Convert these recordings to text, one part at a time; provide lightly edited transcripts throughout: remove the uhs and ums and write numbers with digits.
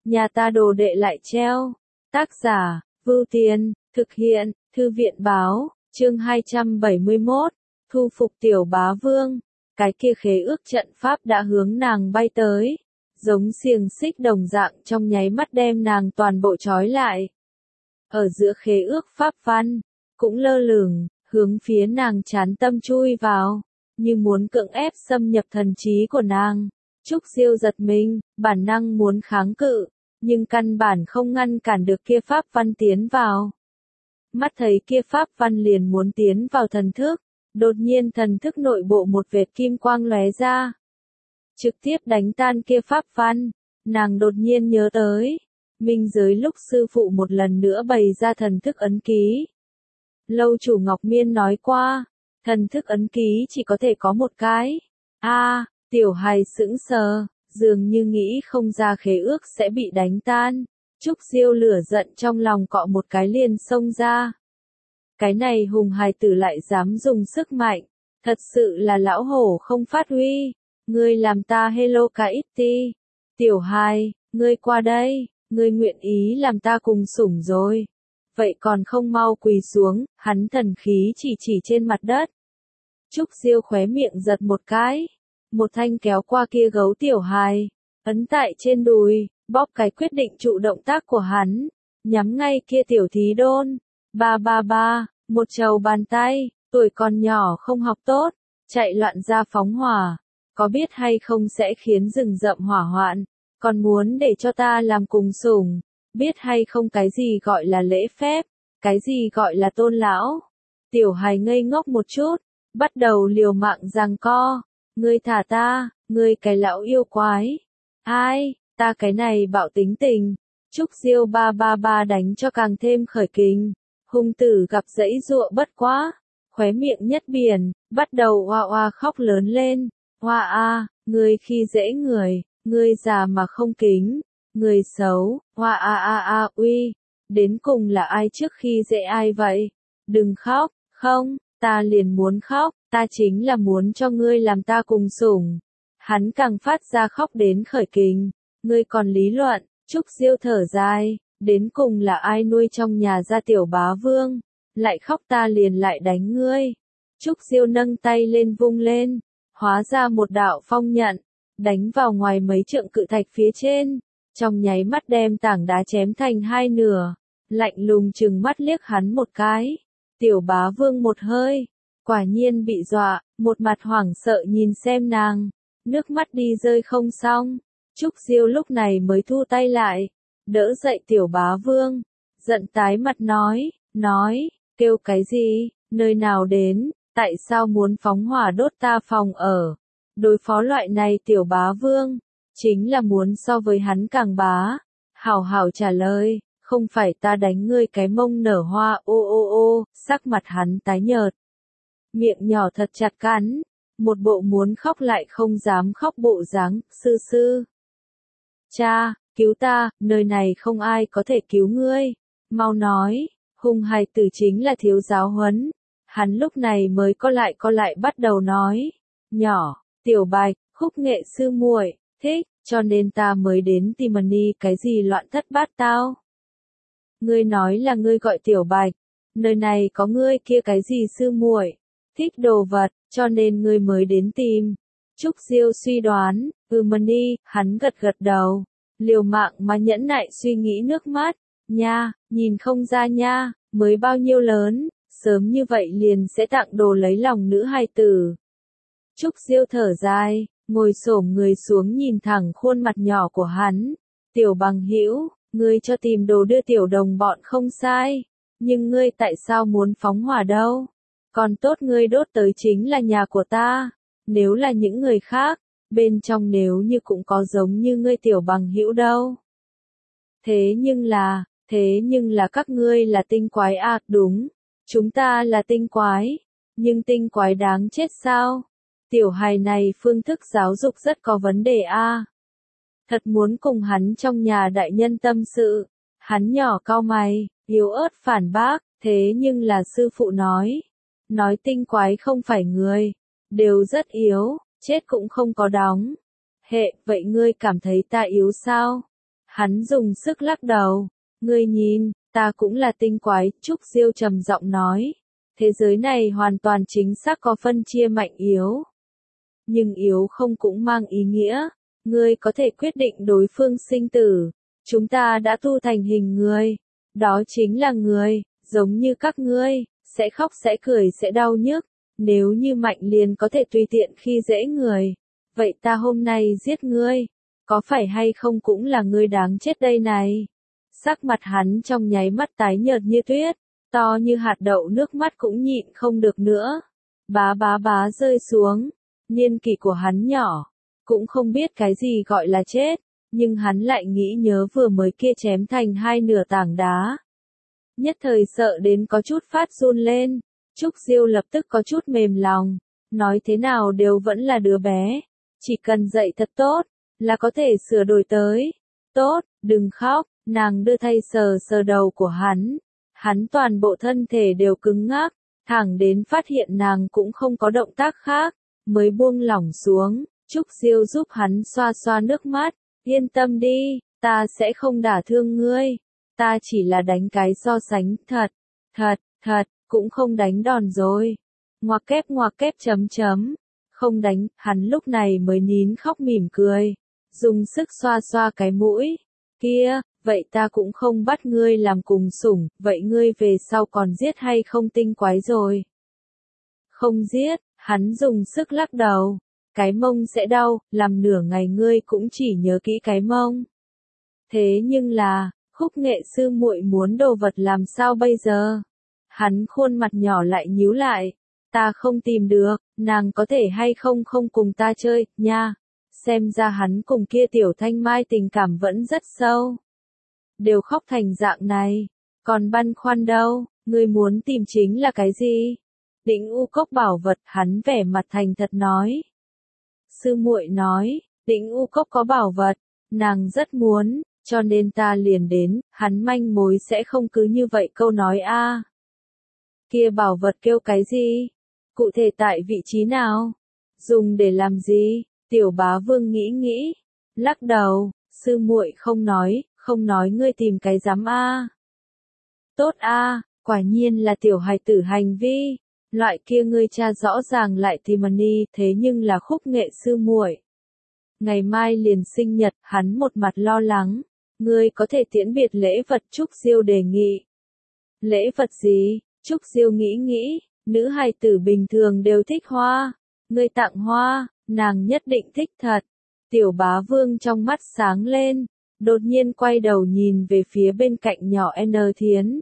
nhà ta đồ đệ lại treo. Tác giả, Vưu Tiên, thực hiện, Thư viện báo, chương 271, thu phục tiểu bá vương. Cái kia khế ước trận pháp đã hướng nàng bay tới, giống xiềng xích đồng dạng trong nháy mắt đem nàng toàn bộ trói lại. Ở giữa khế ước pháp văn, cũng lơ lửng, hướng phía nàng chán tâm chui vào, như muốn cưỡng ép xâm nhập thần trí của nàng. Trúc Diêu giật mình, bản năng muốn kháng cự, nhưng căn bản không ngăn cản được kia pháp văn tiến vào. Mắt thấy kia pháp văn liền muốn tiến vào thần thức, đột nhiên thần thức nội bộ một vệt kim quang lóe ra. Trực tiếp đánh tan kia pháp văn, nàng đột nhiên nhớ tới, minh giới lúc sư phụ một lần nữa bày ra thần thức ấn ký. Lâu chủ Ngọc Miên nói qua, thần thức ấn ký chỉ có thể có một cái. Tiểu hài sững sờ, dường như nghĩ không ra khế ước sẽ bị đánh tan. Trúc Diêu lửa giận trong lòng cọ một cái liền xông ra. Cái này hùng hài tử lại dám dùng sức mạnh, thật sự là lão hổ không phát huy. Ngươi làm ta hello cả ít ti. Tiểu hài, ngươi qua đây, ngươi nguyện ý làm ta cùng sủng rồi. Vậy còn không mau quỳ xuống, hắn thần khí chỉ trên mặt đất. Trúc Diêu khóe miệng giật một cái. Một thanh kéo qua kia gấu tiểu hài, ấn tại trên đùi, bóp cái quyết định trụ động tác của hắn, nhắm ngay kia tiểu thí đôn. Một trầu bàn tay, tuổi còn nhỏ không học tốt, chạy loạn ra phóng hỏa, có biết hay không sẽ khiến rừng rậm hỏa hoạn, còn muốn để cho ta làm cùng sủng, biết hay không cái gì gọi là lễ phép, cái gì gọi là tôn lão. Tiểu hài ngây ngốc một chút, bắt đầu liều mạng giằng co. Ngươi thả ta, ngươi cái lão yêu quái. Ai, ta cái này bạo tính tình. Trúc Diêu đánh cho càng thêm khởi kình. Hung tử gặp dãy giụa bất quá, khóe miệng nhất biển, bắt đầu oa oa khóc lớn lên. Oa ngươi khi dễ người, ngươi già mà không kính, người xấu, oa uy, đến cùng là ai trước khi dễ ai vậy? Đừng khóc, không, ta liền muốn khóc. Ta chính là muốn cho ngươi làm ta cùng sủng. Hắn càng phát ra khóc đến khởi kình. Ngươi còn lý luận, Trúc Diêu thở dài, đến cùng là ai nuôi trong nhà ra tiểu bá vương, lại khóc ta liền lại đánh ngươi. Trúc Diêu nâng tay lên vung lên, hóa ra một đạo phong nhận, đánh vào ngoài mấy trượng cự thạch phía trên, trong nháy mắt đem tảng đá chém thành hai nửa, lạnh lùng trừng mắt liếc hắn một cái. Tiểu bá vương một hơi. Quả nhiên bị dọa, một mặt hoảng sợ nhìn xem nàng, nước mắt đi rơi không xong. Trúc Diêu lúc này mới thu tay lại, đỡ dậy tiểu bá vương, giận tái mặt nói, kêu cái gì, nơi nào đến, tại sao muốn phóng hỏa đốt ta phòng ở. Đối phó loại này tiểu bá vương, chính là muốn so với hắn càng bá. Hảo hảo trả lời, không phải ta đánh ngươi cái mông nở hoa ô, sắc mặt hắn tái nhợt. Miệng nhỏ thật chặt cắn, một bộ muốn khóc lại không dám khóc bộ dáng. Sư. Cha, cứu ta, nơi này không ai có thể cứu ngươi. Mau nói, hung hài tử chính là thiếu giáo huấn. Hắn lúc này mới co lại bắt đầu nói. Nhỏ, tiểu bạch, khúc nghệ sư muội, thích, cho nên ta mới đến tìm mani cái gì loạn thất bát tao. Ngươi nói là ngươi gọi tiểu bạch, nơi này có ngươi kia cái gì sư muội. Thích đồ vật, cho nên ngươi mới đến tìm. Trúc Diêu suy đoán, mani, hắn gật đầu, liều mạng mà nhẫn nại suy nghĩ nước mắt. Nha, nhìn không ra nha, mới bao nhiêu lớn, sớm như vậy liền sẽ tặng đồ lấy lòng nữ hài tử. Trúc Diêu thở dài, ngồi xổm người xuống nhìn thẳng khuôn mặt nhỏ của hắn. Tiểu bằng hữu, ngươi cho tìm đồ đưa tiểu đồng bọn không sai, nhưng ngươi tại sao muốn phóng hỏa đâu? Còn tốt ngươi đốt tới chính là nhà của ta, nếu là những người khác, bên trong nếu như cũng có giống như ngươi tiểu bằng hữu đâu. Thế nhưng là các ngươi là tinh quái à, đúng, chúng ta là tinh quái, nhưng tinh quái đáng chết sao? Tiểu hài này phương thức giáo dục rất có vấn đề à. Thật muốn cùng hắn trong nhà đại nhân tâm sự, hắn nhỏ cau mày, yếu ớt phản bác, thế nhưng là sư phụ nói tinh quái không phải người, đều rất yếu, chết cũng không có đóng. Vậy ngươi cảm thấy ta yếu sao? Hắn dùng sức lắc đầu. Ngươi nhìn, ta cũng là tinh quái, Trúc Diêu trầm giọng nói. Thế giới này hoàn toàn chính xác có phân chia mạnh yếu. Nhưng yếu không cũng mang ý nghĩa. Ngươi có thể quyết định đối phương sinh tử. Chúng ta đã tu thành hình người. Đó chính là người, giống như các ngươi, sẽ khóc sẽ cười sẽ đau nhức. Nếu như mạnh liền có thể tùy tiện khi dễ người. Vậy ta hôm nay giết ngươi. Có phải hay không cũng là ngươi đáng chết đây này. Sắc mặt hắn trong nháy mắt tái nhợt như tuyết. To như hạt đậu, nước mắt cũng nhịn không được nữa. Bá bá bá rơi xuống. Niên kỷ của hắn nhỏ. Cũng không biết cái gì gọi là chết. Nhưng hắn lại nghĩ nhớ vừa mới kia chém thành hai nửa tảng đá. Nhất thời sợ đến có chút phát run lên. Trúc Diêu lập tức có chút mềm lòng. Nói thế nào đều vẫn là đứa bé. Chỉ cần dạy thật tốt, là có thể sửa đổi tới. Tốt, đừng khóc. Nàng đưa tay sờ sờ đầu của hắn. Hắn toàn bộ thân thể đều cứng ngắc. Thẳng đến phát hiện nàng cũng không có động tác khác. Mới buông lỏng xuống. Trúc Diêu giúp hắn xoa xoa nước mắt. Yên tâm đi, ta sẽ không đả thương ngươi. Ta chỉ là đánh cái so sánh, thật, cũng không đánh đòn rồi. Ngoặc kép chấm chấm. Không đánh, hắn lúc này mới nín khóc mỉm cười. Dùng sức xoa xoa cái mũi. Kia, vậy ta cũng không bắt ngươi làm cùng sủng, vậy ngươi về sau còn giết hay không tinh quái rồi? Không giết, hắn dùng sức lắc đầu. Cái mông sẽ đau, làm nửa ngày ngươi cũng chỉ nhớ kỹ cái mông. Thế nhưng là, Khúc Nghệ sư muội muốn đồ vật làm sao bây giờ? Hắn khuôn mặt nhỏ lại nhíu lại. Ta không tìm được, nàng có thể hay không không cùng ta chơi, nha. Xem ra hắn cùng kia Tiểu Thanh Mai tình cảm vẫn rất sâu. Đều khóc thành dạng này. Còn băn khoăn đâu, ngươi muốn tìm chính là cái gì? Đỉnh U Cốc bảo vật, hắn vẻ mặt thành thật nói. Sư muội nói, Đỉnh U Cốc có bảo vật, nàng rất muốn, cho nên ta liền đến, hắn manh mối sẽ không cứ như vậy câu nói a. Kia bảo vật kêu cái gì? Cụ thể tại vị trí nào? Dùng để làm gì? Tiểu Bá Vương nghĩ, lắc đầu, sư muội không nói ngươi tìm cái giám a. Tốt a, quả nhiên là tiểu hài tử hành vi. Loại kia ngươi cha rõ ràng lại tìm đi, thế nhưng là Khúc Nghệ sư muội. Ngày mai liền sinh nhật, hắn một mặt lo lắng. Ngươi có thể tiễn biệt lễ vật, Trúc Diêu đề nghị. Lễ vật gì? Trúc Diêu nghĩ, nữ hài tử bình thường đều thích hoa. Ngươi tặng hoa, nàng nhất định thích thật. Tiểu Bá Vương trong mắt sáng lên, đột nhiên quay đầu nhìn về phía bên cạnh nhỏ N Thiến.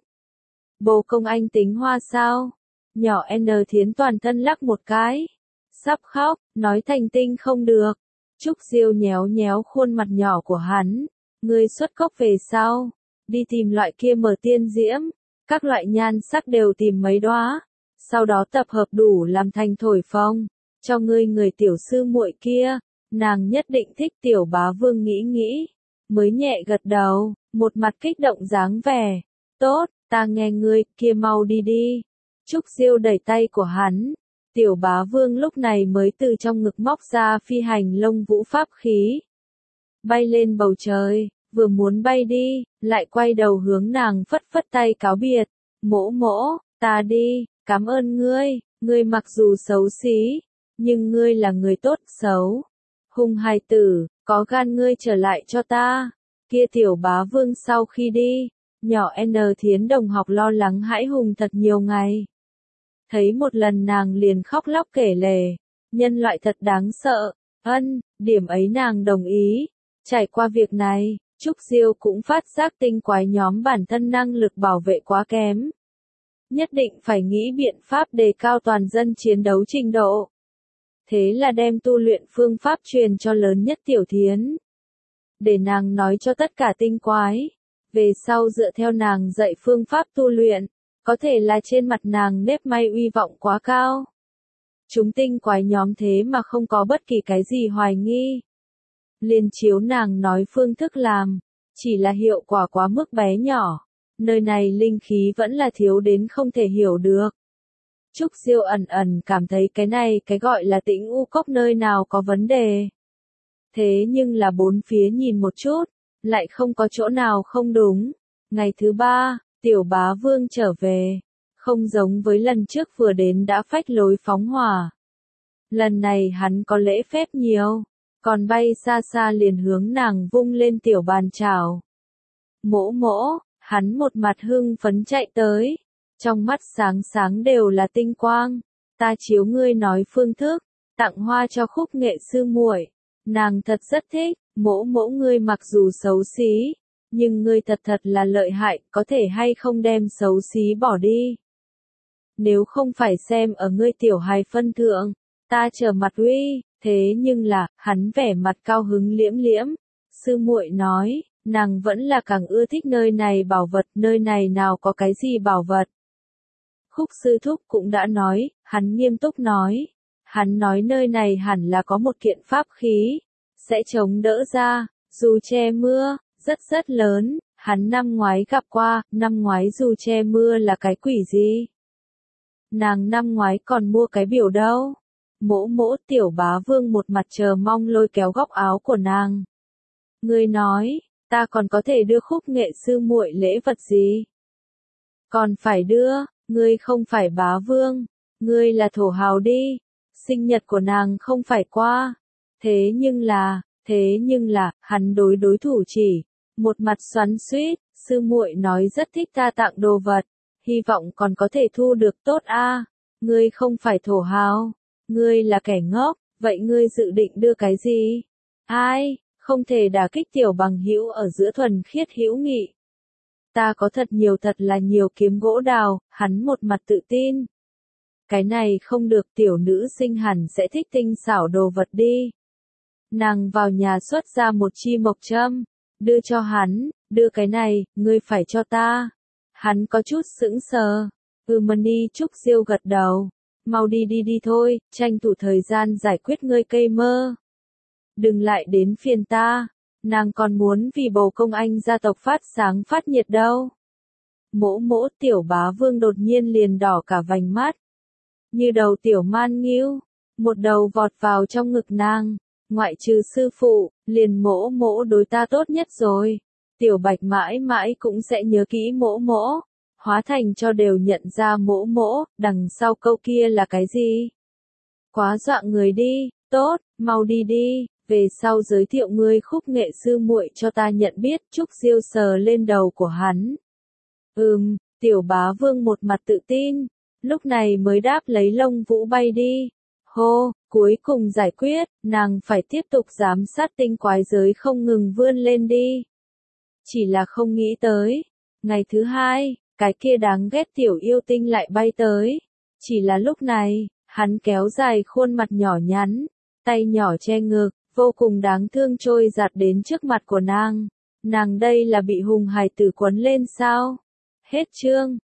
Bồ công anh tính hoa sao? Nhỏ N Thiến toàn thân lắc một cái. Sắp khóc, nói thành tinh không được. Trúc Diêu nhéo nhéo khuôn mặt nhỏ của hắn. Ngươi xuất cốc về sau. Đi tìm loại kia mở tiên diễm. Các loại nhan sắc đều tìm mấy đóa. Sau đó tập hợp đủ làm thành thổi phồng. Cho ngươi người tiểu sư muội kia. Nàng nhất định thích. Tiểu Bá Vương nghĩ. Mới nhẹ gật đầu. Một mặt kích động dáng vẻ. Tốt, ta nghe ngươi, kia mau đi đi. Trúc Diêu đẩy tay của hắn. Tiểu Bá Vương lúc này mới từ trong ngực móc ra phi hành lông vũ pháp khí. Bay lên bầu trời, vừa muốn bay đi, lại quay đầu hướng nàng phất phất tay cáo biệt. Mỗ, ta đi, cảm ơn ngươi mặc dù xấu xí, nhưng ngươi là người tốt xấu. Hung hài tử, có gan ngươi trở lại cho ta. Kia Tiểu Bá Vương sau khi đi, nhỏ N Thiến đồng học lo lắng hãi hùng thật nhiều ngày. Thấy một lần nàng liền khóc lóc kể lể, nhân loại thật đáng sợ, điểm ấy nàng đồng ý. Trải qua việc này, Trúc Diêu cũng phát giác tinh quái nhóm bản thân năng lực bảo vệ quá kém. Nhất định phải nghĩ biện pháp đề cao toàn dân chiến đấu trình độ. Thế là đem tu luyện phương pháp truyền cho lớn nhất Tiểu Thiến. Để nàng nói cho tất cả tinh quái. Về sau dựa theo nàng dạy phương pháp tu luyện. Có thể là trên mặt nàng nếp may uy vọng quá cao. Chúng tinh quái nhóm thế mà không có bất kỳ cái gì hoài nghi. Liên chiếu nàng nói phương thức làm. Chỉ là hiệu quả quá mức bé nhỏ. Nơi này linh khí vẫn là thiếu đến không thể hiểu được. Trúc Diêu ẩn cảm thấy cái này cái gọi là Tĩnh U Cốc nơi nào có vấn đề. Thế nhưng là bốn phía nhìn một chút, lại không có chỗ nào không đúng. Ngày thứ 3, tiểu bá vương trở về. Không giống với lần trước vừa đến đã phách lối phóng hỏa. Lần này hắn có lễ phép nhiều, còn bay xa xa liền hướng nàng vung lên tiểu bàn chảo. Mỗ mỗ, hắn một mặt hưng phấn chạy tới, trong mắt sáng sáng đều là tinh quang. Ta chiếu ngươi nói phương thức, tặng hoa cho Khúc Nghệ sư muội. Nàng thật rất thích, mỗ mỗ ngươi mặc dù xấu xí, nhưng ngươi thật thật là lợi hại, có thể hay không đem xấu xí bỏ đi. Nếu không phải xem ở ngươi tiểu hài phân thượng, ta trở mặt uy, thế nhưng là, hắn vẻ mặt cao hứng liễm liễm. Sư muội nói, nàng vẫn là càng ưa thích nơi này bảo vật, nơi này nào có cái gì bảo vật. Khúc sư thúc cũng đã nói, hắn nghiêm túc nói. Hắn nói nơi này hẳn là có một kiện pháp khí, sẽ chống đỡ ra, dù che mưa, rất rất lớn. Hắn năm ngoái gặp qua, năm ngoái dù che mưa là cái quỷ gì? Nàng năm ngoái còn mua cái biểu đâu. Mỗ mỗ tiểu bá vương một mặt chờ mong lôi kéo góc áo của nàng. Ngươi nói, ta còn có thể đưa Khúc Nghệ sư muội lễ vật gì? Còn phải đưa, ngươi không phải bá vương, ngươi là thổ hào đi. Sinh nhật của nàng không phải qua. Thế nhưng là, hắn đối thủ chỉ, một mặt xoắn xuýt, sư muội nói rất thích ta tặng đồ vật, hy vọng còn có thể thu được tốt a. Ngươi không phải thổ hào, ngươi là kẻ ngốc, vậy ngươi dự định đưa cái gì? Ai, không thể đả kích tiểu bằng hữu ở giữa thuần khiết hữu nghị. Ta có thật là nhiều kiếm gỗ đào, hắn một mặt tự tin. Cái này không được, tiểu nữ sinh hẳn sẽ thích tinh xảo đồ vật đi. Nàng vào nhà xuất ra một chi mộc châm, đưa cho hắn, đưa cái này, ngươi phải cho ta. Hắn có chút sững sờ. Mani Trúc Diêu gật đầu. Mau đi thôi, tranh thủ thời gian giải quyết ngươi cây mơ. Đừng lại đến phiền ta, nàng còn muốn vì bầu công anh gia tộc phát sáng phát nhiệt đâu. Mỗ mỗ tiểu bá vương đột nhiên liền đỏ cả vành mắt. Như đầu tiểu man nghiêu, một đầu vọt vào trong ngực nàng. Ngoại trừ sư phụ, liền mỗ mỗ đối ta tốt nhất rồi. Tiểu bạch mãi mãi cũng sẽ nhớ kỹ mỗ mỗ. Hóa thành cho đều nhận ra mỗ mỗ, đằng sau câu kia là cái gì? Quá dọa người đi, tốt, mau đi, về sau giới thiệu ngươi Khúc Nghệ sư muội cho ta nhận biết. Trúc Diêu sờ lên đầu của hắn. Tiểu bá vương một mặt tự tin, lúc này mới đáp lấy lông vũ bay đi. Hô, cuối cùng giải quyết, nàng phải tiếp tục giám sát tinh quái giới không ngừng vươn lên đi. Chỉ là không nghĩ tới, ngày thứ 2, cái kia đáng ghét tiểu yêu tinh lại bay tới. Chỉ là lúc này, hắn kéo dài khuôn mặt nhỏ nhắn, tay nhỏ che ngực, vô cùng đáng thương trôi giạt đến trước mặt của nàng. Nàng đây là bị hùng hài tử quấn lên sao? Hết chương.